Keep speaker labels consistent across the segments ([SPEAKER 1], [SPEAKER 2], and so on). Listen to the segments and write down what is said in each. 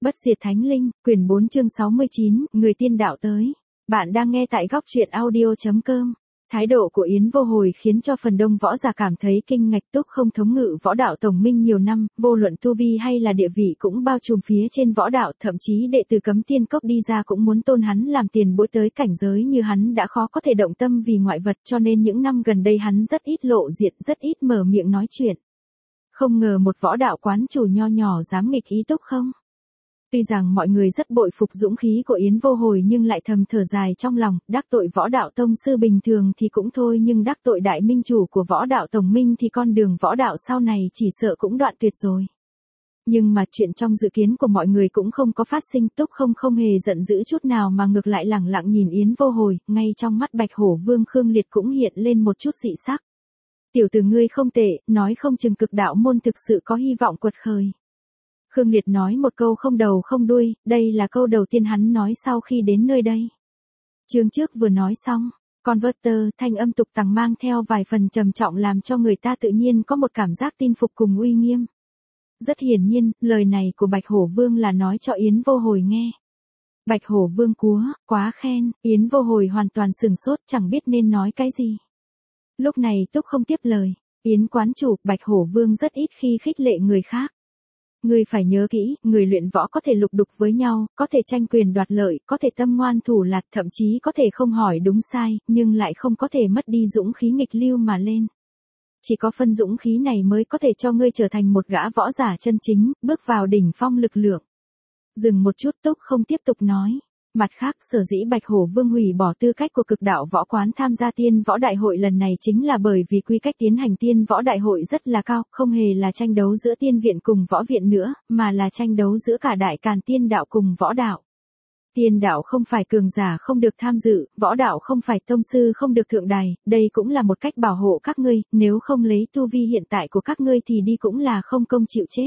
[SPEAKER 1] Bất diệt thánh linh, quyển 4 chương 69, người tiên đạo tới. Bạn đang nghe tại góc truyện audio.com. Thái độ của Yến Vô Hồi khiến cho phần đông võ giả cảm thấy kinh ngạc. Túc không thống ngự võ đạo tổng minh nhiều năm, vô luận tu vi hay là địa vị cũng bao trùm phía trên võ đạo, thậm chí đệ tử Cấm Tiên Cốc đi ra cũng muốn tôn hắn làm tiền bối, tới cảnh giới như hắn đã khó có thể động tâm vì ngoại vật, cho nên những năm gần đây hắn rất ít lộ diện, rất ít mở miệng nói chuyện. Không ngờ một võ đạo quán chủ nho nhỏ dám nghịch ý Túc không. Tuy rằng mọi người rất bội phục dũng khí của Yến Vô Hồi nhưng lại thầm thở dài trong lòng, đắc tội võ đạo tông sư bình thường thì cũng thôi, nhưng đắc tội đại minh chủ của võ đạo tổng minh thì con đường võ đạo sau này chỉ sợ cũng đoạn tuyệt rồi. Nhưng mà chuyện trong dự kiến của mọi người cũng không có phát sinh. Túc không hề giận dữ chút nào mà ngược lại lẳng lặng nhìn Yến Vô Hồi, ngay trong mắt Bạch Hổ Vương Khương Liệt cũng hiện lên một chút dị sắc. Tiểu tử ngươi không tệ, nói không chừng cực đạo môn thực sự có hy vọng quật khởi. Khương Liệt nói một câu không đầu không đuôi, đây là câu đầu tiên hắn nói sau khi đến nơi đây. Chương trước vừa nói xong, converter thanh âm tục tằng mang theo vài phần trầm trọng làm cho người ta tự nhiên có một cảm giác tin phục cùng uy nghiêm. Rất hiển nhiên, lời này của Bạch Hổ Vương là nói cho Yến Vô Hồi nghe. Bạch Hổ Vương quá khen, Yến Vô Hồi hoàn toàn sừng sốt chẳng biết nên nói cái gì. Lúc này Túc không tiếp lời, Yến quán chủ, Bạch Hổ Vương rất ít khi khích lệ người khác. Người phải nhớ kỹ, người luyện võ có thể lục đục với nhau, có thể tranh quyền đoạt lợi, có thể tâm ngoan thủ lạt, thậm chí có thể không hỏi đúng sai, nhưng lại không có thể mất đi dũng khí nghịch lưu mà lên. Chỉ có phân dũng khí này mới có thể cho ngươi trở thành một gã võ giả chân chính, bước vào đỉnh phong lực lượng. Dừng một chút Túc không tiếp tục nói. Mặt khác, sở dĩ Bạch Hổ Vương hủy bỏ tư cách của cực đạo võ quán tham gia tiên võ đại hội lần này chính là bởi vì quy cách tiến hành tiên võ đại hội rất là cao, không hề là tranh đấu giữa tiên viện cùng võ viện nữa, mà là tranh đấu giữa cả đại càn tiên đạo cùng võ đạo. Tiên đạo không phải cường giả không được tham dự, võ đạo không phải tông sư không được thượng đài, đây cũng là một cách bảo hộ các ngươi, nếu không lấy tu vi hiện tại của các ngươi thì đi cũng là không công chịu chết.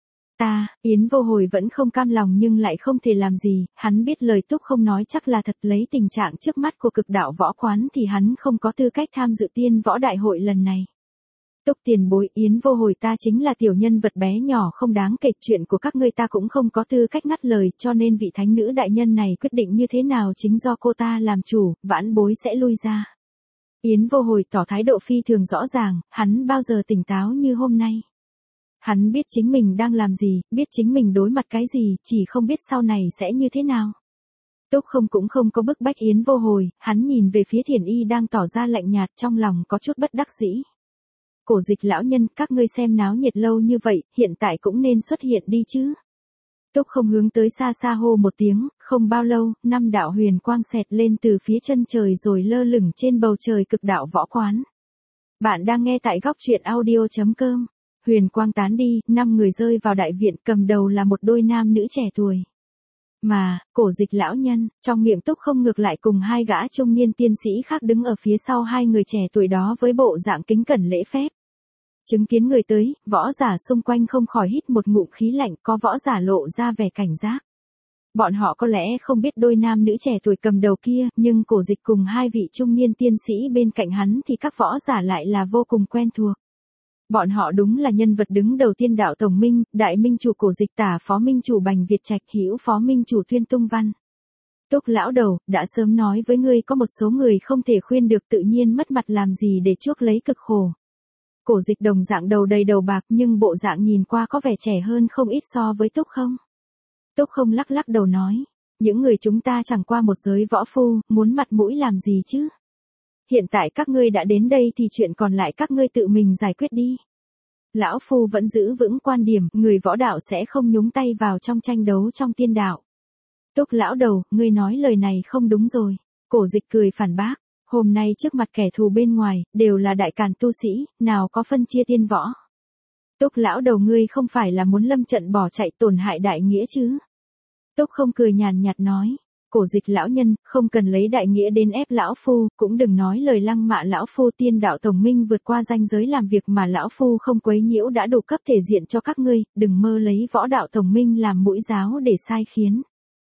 [SPEAKER 1] Yến Vô Hồi vẫn không cam lòng nhưng lại không thể làm gì, hắn biết lời Túc không nói chắc là thật, lấy tình trạng trước mắt của cực đạo võ quán thì hắn không có tư cách tham dự tiên võ đại hội lần này. Túc tiền bối, Yến Vô Hồi ta chính là tiểu nhân vật bé nhỏ không đáng kể, chuyện của các ngươi ta cũng không có tư cách ngắt lời, cho nên vị thánh nữ đại nhân này quyết định như thế nào chính do cô ta làm chủ, vãn bối sẽ lui ra. Yến Vô Hồi tỏ thái độ phi thường rõ ràng, hắn bao giờ tỉnh táo như hôm nay. Hắn biết chính mình đang làm gì, biết chính mình đối mặt cái gì, chỉ không biết sau này sẽ như thế nào. Túc không cũng không có bức bách Yến Vô Hồi, hắn nhìn về phía Thiền Y đang tỏ ra lạnh nhạt, trong lòng có chút bất đắc dĩ. Cổ Dịch lão nhân, các ngươi xem náo nhiệt lâu như vậy, hiện tại cũng nên xuất hiện đi chứ. Túc không hướng tới xa xa hô một tiếng, không bao lâu, 5 đạo huyền quang xẹt lên từ phía chân trời rồi lơ lửng trên bầu trời cực đạo võ quán. Bạn đang nghe tại góc truyện audio.com. Huyền quang tán đi, 5 người rơi vào đại viện, cầm đầu là một đôi nam nữ trẻ tuổi. Mà, Cổ Dịch lão nhân, trong miệng Túc không ngược lại cùng 2 gã trung niên tiên sĩ khác đứng ở phía sau 2 người trẻ tuổi đó với bộ dạng kính cẩn lễ phép. Chứng kiến người tới, võ giả xung quanh không khỏi hít một ngụm khí lạnh, có võ giả lộ ra vẻ cảnh giác. Bọn họ có lẽ không biết đôi nam nữ trẻ tuổi cầm đầu kia, nhưng Cổ Dịch cùng 2 vị trung niên tiên sĩ bên cạnh hắn thì các võ giả lại là vô cùng quen thuộc. Bọn họ đúng là nhân vật đứng đầu tiên đạo tổng minh, đại minh chủ Cổ Dịch, tả phó minh chủ Bành Việt Trạch, hữu phó minh chủ Tuyên Tung Văn. Túc lão đầu, đã sớm nói với ngươi có một số người không thể khuyên được, tự nhiên mất mặt làm gì để chuốc lấy cực khổ. Cổ Dịch đồng dạng đầu đầy đầu bạc nhưng bộ dạng nhìn qua có vẻ trẻ hơn không ít so với Túc không. Túc không lắc lắc đầu nói, những người chúng ta chẳng qua một giới võ phu, muốn mặt mũi làm gì chứ. Hiện tại các ngươi đã đến đây thì chuyện còn lại các ngươi tự mình giải quyết đi. Lão phu vẫn giữ vững quan điểm, người võ đạo sẽ không nhúng tay vào trong tranh đấu trong tiên đạo. Túc lão đầu, ngươi nói lời này không đúng rồi. Cổ Dịch cười phản bác, hôm nay trước mặt kẻ thù bên ngoài, đều là đại càn tu sĩ, nào có phân chia tiên võ. Túc lão đầu, ngươi không phải là muốn lâm trận bỏ chạy tổn hại đại nghĩa chứ. Túc không cười nhàn nhạt nói. Cổ Dịch lão nhân, không cần lấy đại nghĩa đến ép lão phu, cũng đừng nói lời lăng mạ lão phu, tiên đạo tổng minh vượt qua ranh giới làm việc mà lão phu không quấy nhiễu đã đủ cấp thể diện cho các ngươi, đừng mơ lấy võ đạo tổng minh làm mũi giáo để sai khiến.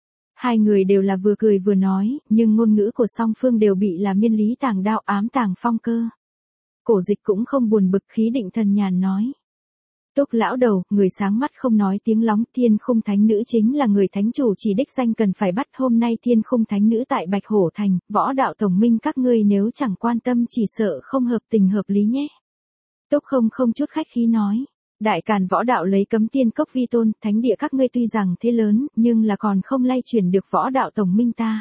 [SPEAKER 1] 2 người đều là vừa cười vừa nói, nhưng ngôn ngữ của song phương đều bị là miên lý tàng đao ám tàng phong cơ. Cổ Dịch cũng không buồn bực, khí định thần nhàn nói. Túc lão đầu, người sáng mắt không nói tiếng lóng, Thiên Khung Thánh Nữ chính là người thánh chủ chỉ đích danh cần phải bắt. Hôm nay Thiên Khung Thánh Nữ tại Bạch Hổ Thành, võ đạo tổng minh các ngươi nếu chẳng quan tâm chỉ sợ không hợp tình hợp lý nhé. Túc không chút khách khí nói. Đại Càn võ đạo lấy cấm tiên cốc vi tôn, thánh địa các ngươi tuy rằng thế lớn, nhưng là còn không lay chuyển được võ đạo tổng minh ta.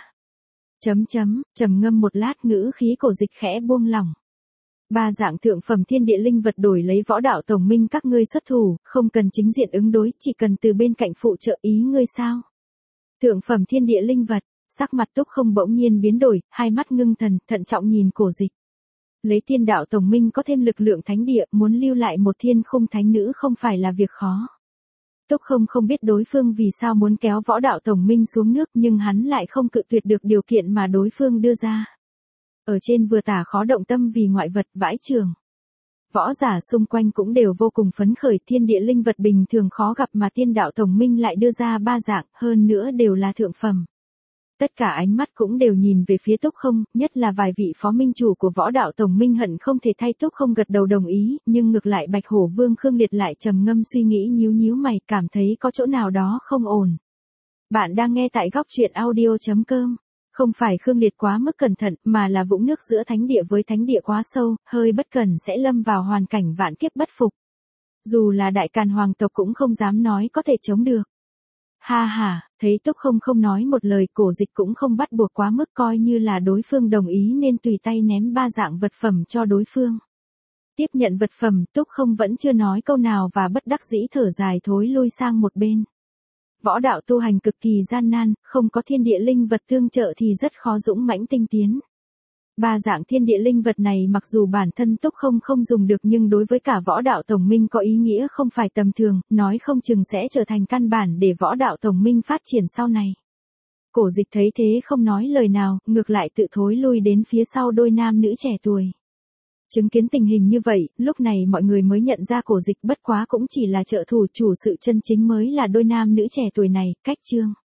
[SPEAKER 1] Trầm ngâm một lát, ngữ khí Cổ Dịch khẽ buông lỏng. Ba dạng thượng phẩm thiên địa linh vật đổi lấy võ đạo tổng minh các ngươi xuất thủ, không cần chính diện ứng đối, chỉ cần từ bên cạnh phụ trợ, ý ngươi sao? Thượng phẩm thiên địa linh vật, sắc mặt Túc Không bỗng nhiên biến đổi, hai mắt ngưng thần, thận trọng nhìn Cổ Dịch. Lấy tiên đạo tổng minh có thêm lực lượng thánh địa, muốn lưu lại một Thiên Khung Thánh Nữ không phải là việc khó. Túc không biết đối phương vì sao muốn kéo võ đạo tổng minh xuống nước, nhưng hắn lại không cự tuyệt được điều kiện mà đối phương đưa ra. Ở trên vừa tả khó động tâm vì ngoại vật vãi trường. Võ giả xung quanh cũng đều vô cùng phấn khởi, thiên địa linh vật bình thường khó gặp mà tiên đạo tổng minh lại đưa ra ba dạng, hơn nữa đều là thượng phẩm. Tất cả ánh mắt cũng đều nhìn về phía Túc Không, nhất là vài vị phó minh chủ của võ đạo tổng minh hận không thể thay Túc Không gật đầu đồng ý, nhưng ngược lại Bạch Hổ Vương Khương Liệt lại trầm ngâm suy nghĩ, nhíu mày, cảm thấy có chỗ nào đó không ổn. Bạn đang nghe tại góc truyện audio.com. Không phải Khương Liệt quá mức cẩn thận, mà là vũng nước giữa thánh địa với thánh địa quá sâu, hơi bất cẩn sẽ lâm vào hoàn cảnh vạn kiếp bất phục. Dù là Đại Càn hoàng tộc cũng không dám nói có thể chống được. Ha, thấy Túc không nói một lời, Cổ Dịch cũng không bắt buộc quá mức, coi như là đối phương đồng ý nên tùy tay ném ba dạng vật phẩm cho đối phương. Tiếp nhận vật phẩm, Túc Không vẫn chưa nói câu nào và bất đắc dĩ thở dài thối lui sang một bên. Võ đạo tu hành cực kỳ gian nan, không có thiên địa linh vật tương trợ thì rất khó dũng mãnh tinh tiến. Ba dạng thiên địa linh vật này mặc dù bản thân Túc không dùng được nhưng đối với cả võ đạo tổng minh có ý nghĩa không phải tầm thường, nói không chừng sẽ trở thành căn bản để võ đạo tổng minh phát triển sau này. Cổ Dịch thấy thế không nói lời nào, ngược lại tự thối lui đến phía sau đôi nam nữ trẻ tuổi. Chứng kiến tình hình như vậy, lúc này mọi người mới nhận ra Cổ Dịch bất quá cũng chỉ là trợ thủ, chủ sự chân chính mới là đôi nam nữ trẻ tuổi này. Cách chương